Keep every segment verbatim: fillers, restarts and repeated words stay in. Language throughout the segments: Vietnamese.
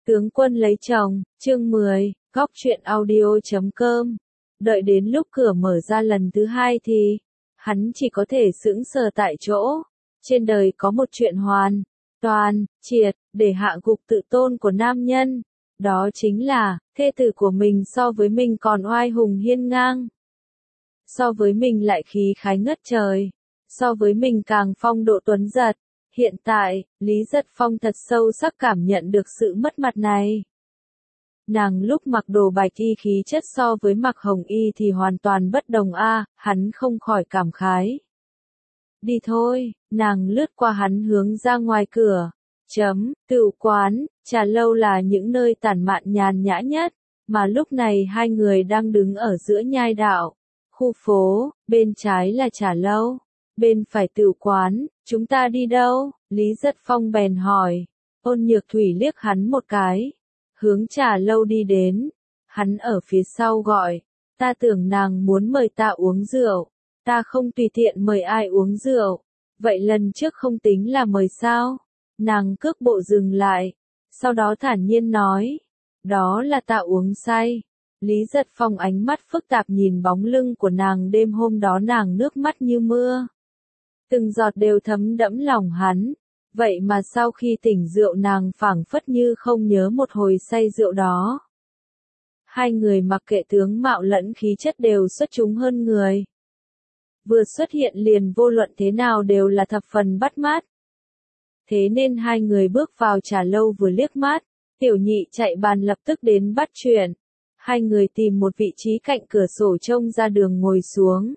Tướng quân lấy chồng, chương mười, góc truyện audio chấm com. Đợi đến lúc cửa mở ra lần thứ hai thì, hắn chỉ có thể sững sờ tại chỗ. Trên đời có một chuyện hoàn, toàn, triệt, để hạ gục tự tôn của nam nhân. Đó chính là, thê tử của mình so với mình còn oai hùng hiên ngang. So với mình lại khí khái ngất trời. So với mình càng phong độ tuấn giật. Hiện tại, Lý Giật Phong thật sâu sắc cảm nhận được sự mất mặt này. Nàng lúc mặc đồ bạch y khí chất so với mặc hồng y thì hoàn toàn bất đồng a, hắn không khỏi cảm khái. Đi thôi, nàng lướt qua hắn hướng ra ngoài cửa. Chấm, tựu quán, trà lâu là những nơi tản mạn nhàn nhã nhất, mà lúc này hai người đang đứng ở giữa nhai đạo. Khu phố, bên trái là trà lâu, bên phải tựu quán, chúng ta đi đâu? Lý Giật Phong bèn hỏi. Ôn Nhược Thủy liếc hắn một cái, hướng trà lâu đi đến. Hắn ở phía sau gọi, ta tưởng nàng muốn mời ta uống rượu, ta không tùy tiện mời ai uống rượu. Vậy lần trước không tính là mời sao? Nàng cước bộ dừng lại, sau đó thản nhiên nói, đó là ta uống say. Lý Giật Phong ánh mắt phức tạp nhìn bóng lưng của nàng, đêm hôm đó nàng nước mắt như mưa. Từng giọt đều thấm đẫm lòng hắn, vậy mà sau khi tỉnh rượu nàng phảng phất như không nhớ một hồi say rượu đó. Hai người mặc kệ tướng mạo lẫn khí chất đều xuất chúng hơn người. Vừa xuất hiện liền vô luận thế nào đều là thập phần bắt mắt. Thế nên hai người bước vào trà lâu vừa liếc mắt, Tiểu Nhị chạy bàn lập tức đến bắt chuyện. Hai người tìm một vị trí cạnh cửa sổ trông ra đường ngồi xuống.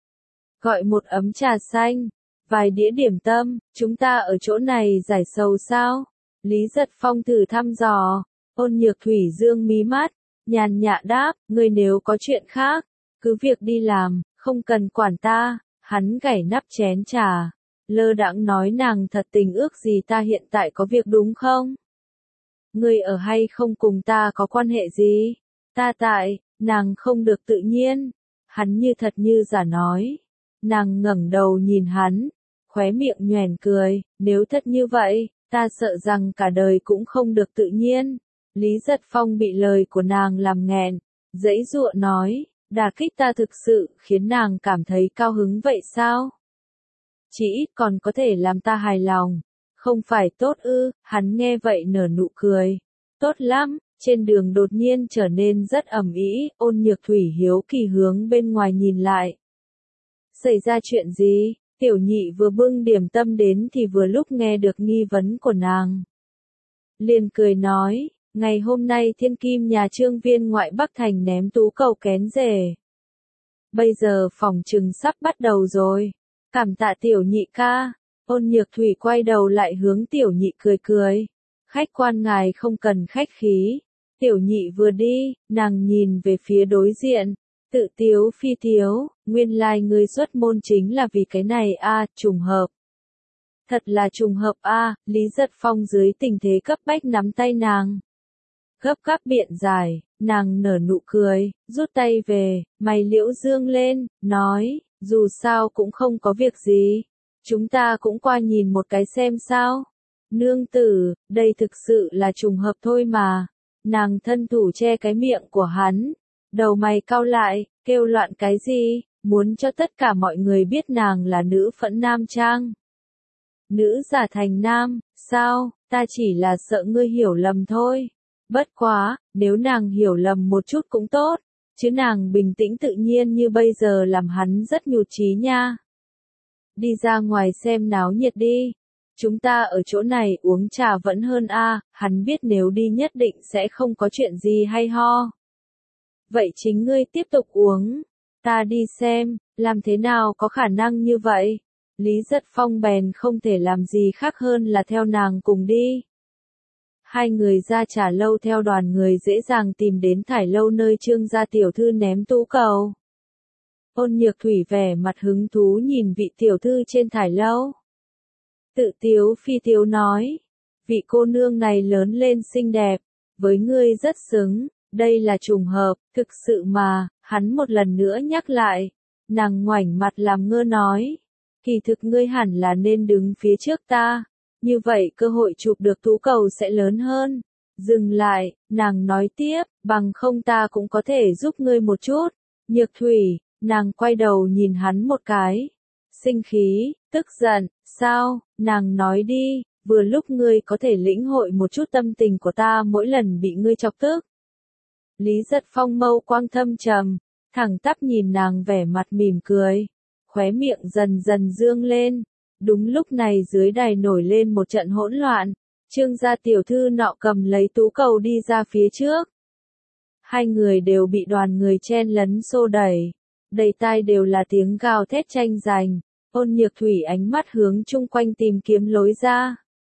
Gọi một ấm trà xanh, vài đĩa điểm tâm, chúng ta ở chỗ này giải sầu sao? Lý Giật Phong thử thăm dò. Ôn Nhược Thủy dương mí mắt, nhàn nhã đáp, ngươi nếu có chuyện khác, cứ việc đi làm, không cần quản ta. Hắn gảy nắp chén trà, lơ đãng nói, nàng thật tình ước gì ta hiện tại có việc đúng không? Ngươi ở hay không cùng ta có quan hệ gì? Ta tại, nàng không được tự nhiên. Hắn như thật như giả nói. Nàng ngẩng đầu nhìn hắn, khóe miệng nhoẻn cười, nếu thật như vậy, ta sợ rằng cả đời cũng không được tự nhiên. Lý Giật Phong bị lời của nàng làm nghẹn, giãy giụa nói, đả kích ta thực sự khiến nàng cảm thấy cao hứng vậy sao? Chỉ ít còn có thể làm ta hài lòng, không phải tốt ư? Hắn nghe vậy nở nụ cười, tốt lắm. Trên đường đột nhiên trở nên rất ầm ĩ, Ôn Nhược Thủy hiếu kỳ hướng bên ngoài nhìn lại. Xảy ra chuyện gì? Tiểu Nhị vừa bưng điểm tâm đến thì vừa lúc nghe được nghi vấn của nàng. Liền cười nói, ngày hôm nay thiên kim nhà Trương Viên ngoại Bắc Thành ném tú cầu kén rể. Bây giờ phòng trừng sắp bắt đầu rồi. Cảm tạ Tiểu Nhị ca. Ôn Nhược Thủy quay đầu lại hướng Tiểu Nhị cười cười. Khách quan ngài không cần khách khí. Tiểu Nhị vừa đi, nàng nhìn về phía đối diện, tự tiếu phi tiếu, nguyên lai ngươi xuất môn chính là vì cái này a, à, trùng hợp. Thật là trùng hợp a, à, Lý Giật Phong dưới tình thế cấp bách nắm tay nàng. Gấp gáp biện giải, nàng nở nụ cười, rút tay về, mày liễu dương lên, nói, dù sao cũng không có việc gì, chúng ta cũng qua nhìn một cái xem sao. Nương tử, đây thực sự là trùng hợp thôi mà. Nàng thân thủ che cái miệng của hắn, đầu mày cau lại, kêu loạn cái gì, muốn cho tất cả mọi người biết nàng là nữ phẫn nam trang. Nữ giả thành nam, sao, ta chỉ là sợ ngươi hiểu lầm thôi. Bất quá, nếu nàng hiểu lầm một chút cũng tốt, chứ nàng bình tĩnh tự nhiên như bây giờ làm hắn rất nhụt chí nha. Đi ra ngoài xem náo nhiệt đi. Chúng ta ở chỗ này uống trà vẫn hơn a, à, hắn biết nếu đi nhất định sẽ không có chuyện gì hay ho. Vậy chính ngươi tiếp tục uống, ta đi xem, làm thế nào có khả năng như vậy? Lý Giật Phong bèn không thể làm gì khác hơn là theo nàng cùng đi. Hai người ra trà lâu theo đoàn người dễ dàng tìm đến thải lâu nơi Trương gia tiểu thư ném tú cầu. Ôn Nhược Thủy vẻ mặt hứng thú nhìn vị tiểu thư trên thải lâu. Tự tiếu phi tiếu nói, vị cô nương này lớn lên xinh đẹp, với ngươi rất xứng, đây là trùng hợp, thực sự mà, hắn một lần nữa nhắc lại. Nàng ngoảnh mặt làm ngơ nói, kỳ thực ngươi hẳn là nên đứng phía trước ta, như vậy cơ hội chụp được tú cầu sẽ lớn hơn. Dừng lại, nàng nói tiếp, bằng không ta cũng có thể giúp ngươi một chút. Nhược thủy, nàng quay đầu nhìn hắn một cái. Sinh khí, tức giận, sao, nàng nói đi, vừa lúc ngươi có thể lĩnh hội một chút tâm tình của ta mỗi lần bị ngươi chọc tức. Lý Giật Phong mâu quang thâm trầm, thẳng tắp nhìn nàng vẻ mặt mỉm cười, khóe miệng dần dần dương lên. Đúng lúc này dưới đài nổi lên một trận hỗn loạn, Trương gia tiểu thư nọ cầm lấy tú cầu đi ra phía trước. Hai người đều bị đoàn người chen lấn xô đẩy, đầy tai đều là tiếng gào thét tranh giành. Ôn Nhược Thủy ánh mắt hướng chung quanh tìm kiếm lối ra.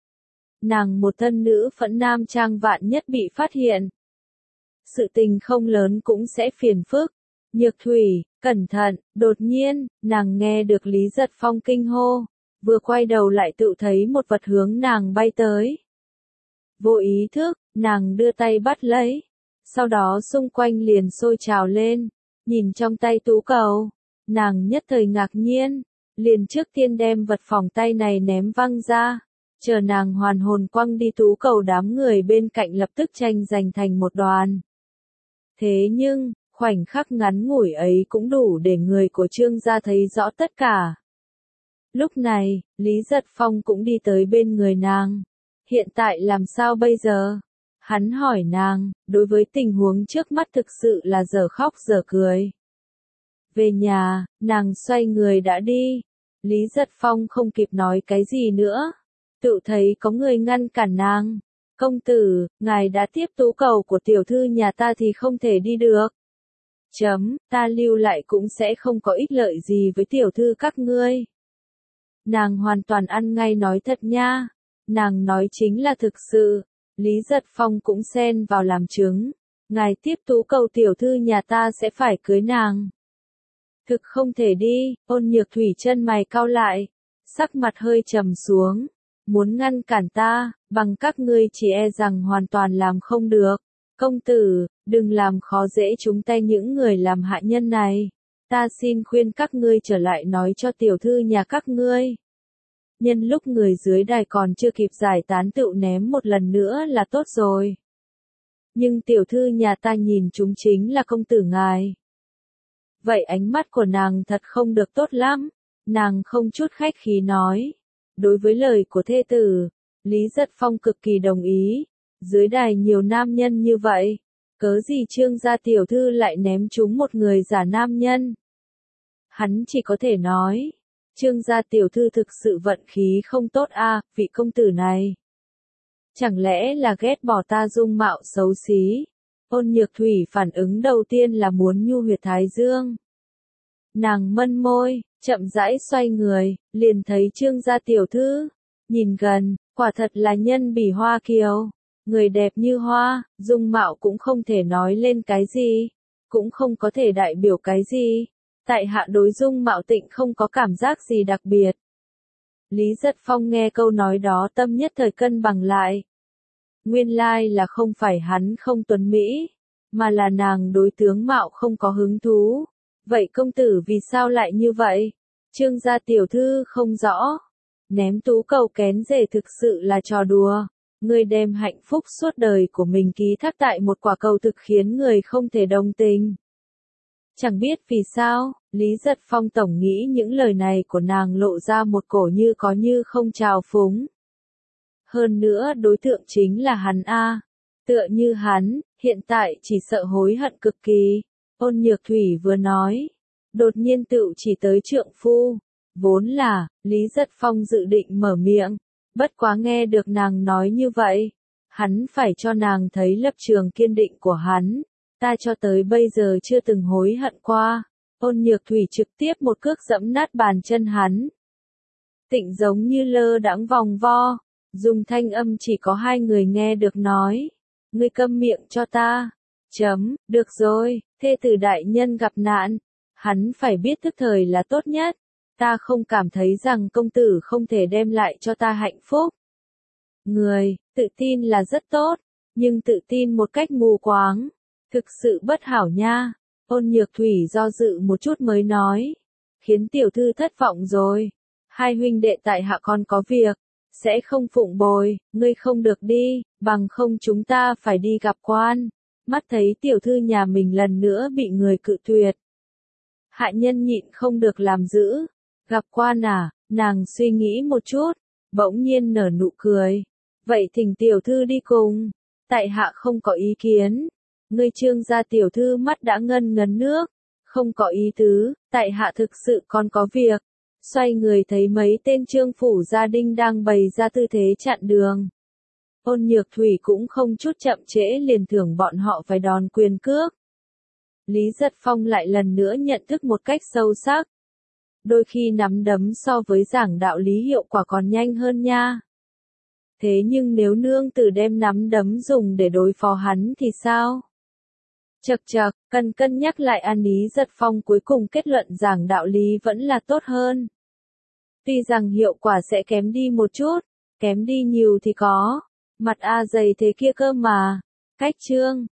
Nàng một thân nữ phẫn nam trang vạn nhất bị phát hiện. Sự tình không lớn cũng sẽ phiền phức. Nhược Thủy, cẩn thận, đột nhiên, nàng nghe được Lý Giật Phong kinh hô, vừa quay đầu lại tự thấy một vật hướng nàng bay tới. Vô ý thức, nàng đưa tay bắt lấy, sau đó xung quanh liền sôi trào lên, nhìn trong tay tú cầu, nàng nhất thời ngạc nhiên, liền trước tiên đem vật phòng tay này ném văng ra, chờ nàng hoàn hồn quăng đi tú cầu đám người bên cạnh lập tức tranh giành thành một đoàn. Thế nhưng, khoảnh khắc ngắn ngủi ấy cũng đủ để người của Trương gia thấy rõ tất cả. Lúc này, Lý Giật Phong cũng đi tới bên người nàng. Hiện tại làm sao bây giờ? Hắn hỏi nàng, đối với tình huống trước mắt thực sự là dở khóc dở cười. Về nhà, nàng xoay người đã đi. Lý Giật Phong không kịp nói cái gì nữa. Tự thấy có người ngăn cản nàng. Công tử, ngài đã tiếp tú cầu của tiểu thư nhà ta thì không thể đi được. Chấm, ta lưu lại cũng sẽ không có ích lợi gì với tiểu thư các ngươi. Nàng hoàn toàn ăn ngay nói thật nha. Nàng nói chính là thực sự. Lý Giật Phong cũng xen vào làm chứng. Ngài tiếp tú cầu tiểu thư nhà ta sẽ phải cưới nàng. Thực không thể đi, Ôn Nhược Thủy chân mày cau lại. Sắc mặt hơi trầm xuống. Muốn ngăn cản ta, bằng các ngươi chỉ e rằng hoàn toàn làm không được. Công tử, đừng làm khó dễ chúng ta những người làm hạ nhân này. Ta xin khuyên các ngươi trở lại nói cho tiểu thư nhà các ngươi. Nhân lúc người dưới đài còn chưa kịp giải tán tựu ném một lần nữa là tốt rồi. Nhưng tiểu thư nhà ta nhìn chúng chính là công tử ngài. Vậy ánh mắt của nàng thật không được tốt lắm. Nàng không chút khách khí nói. Đối với lời của thê tử, Lý Giật Phong cực kỳ đồng ý. Dưới đài nhiều nam nhân như vậy, cớ gì Trương gia tiểu thư lại ném chúng một người giả nam nhân. Hắn chỉ có thể nói, Trương gia tiểu thư thực sự vận khí không tốt a, à, vị công tử này. Chẳng lẽ là ghét bỏ ta dung mạo xấu xí? Ôn Nhược Thủy phản ứng đầu tiên là muốn nhu huyệt thái dương. Nàng mân môi, chậm rãi xoay người, liền thấy Trương gia tiểu thư. Nhìn gần, quả thật là nhân bỉ hoa kiều. Người đẹp như hoa, dung mạo cũng không thể nói lên cái gì. Cũng không có thể đại biểu cái gì. Tại hạ đối dung mạo tịnh không có cảm giác gì đặc biệt. Lý Giật Phong nghe câu nói đó tâm nhất thời cân bằng lại. Nguyên lai là không phải hắn không tuấn mỹ, mà là nàng đối tướng mạo không có hứng thú. Vậy công tử vì sao lại như vậy? Trương gia tiểu thư không rõ. Ném tú cầu kén rể thực sự là trò đùa. Người đem hạnh phúc suốt đời của mình ký thác tại một quả cầu thực khiến người không thể đồng tình. Chẳng biết vì sao, Lý Giật Phong tổng nghĩ những lời này của nàng lộ ra một cổ như có như không trào phúng. Hơn nữa đối tượng chính là hắn a, tựa như hắn, hiện tại chỉ sợ hối hận cực kỳ. Ôn Nhược Thủy vừa nói, đột nhiên tựu chỉ tới trượng phu. Vốn là, Lý Giật Phong dự định mở miệng, bất quá nghe được nàng nói như vậy, hắn phải cho nàng thấy lập trường kiên định của hắn. Ta cho tới bây giờ chưa từng hối hận qua. Ôn Nhược Thủy trực tiếp một cước dẫm nát bàn chân hắn. Tịnh giống như lơ đãng vòng vo, dùng thanh âm chỉ có hai người nghe được nói. Ngươi câm miệng cho ta. Chấm, được rồi, thê tử đại nhân gặp nạn. Hắn phải biết tức thời là tốt nhất. Ta không cảm thấy rằng công tử không thể đem lại cho ta hạnh phúc. Người, tự tin là rất tốt, nhưng tự tin một cách mù quáng. Thực sự bất hảo nha. Ôn Nhược Thủy do dự một chút mới nói. Khiến tiểu thư thất vọng rồi. Hai huynh đệ tại hạ còn có việc. sẽ không phụng bồi, ngươi không được đi, bằng không chúng ta phải đi gặp quan. Mắt thấy tiểu thư nhà mình lần nữa bị người cự tuyệt. Hạ nhân nhịn không được làm dữ. Gặp quan à, nàng suy nghĩ một chút, bỗng nhiên nở nụ cười. Vậy thỉnh tiểu thư đi cùng, tại hạ không có ý kiến. Ngươi Trương gia tiểu thư mắt đã ngân ngấn nước, không có ý tứ, tại hạ thực sự còn có việc. Xoay người thấy mấy tên Trương phủ gia đình đang bày ra tư thế chặn đường. Ôn Nhược Thủy cũng không chút chậm trễ liền thưởng bọn họ phải đòn quyền cước. Lý Giật Phong lại lần nữa nhận thức một cách sâu sắc. Đôi khi nắm đấm so với giảng đạo lý hiệu quả còn nhanh hơn nha. Thế nhưng nếu nương tử đem nắm đấm dùng để đối phó hắn thì sao? Chậc chậc, cần cân nhắc lại an Lý Giật Phong cuối cùng kết luận giảng đạo lý vẫn là tốt hơn. Tuy rằng hiệu quả sẽ kém đi một chút, kém đi nhiều thì có. Mặt A dày thế kia cơ mà. Cách chương.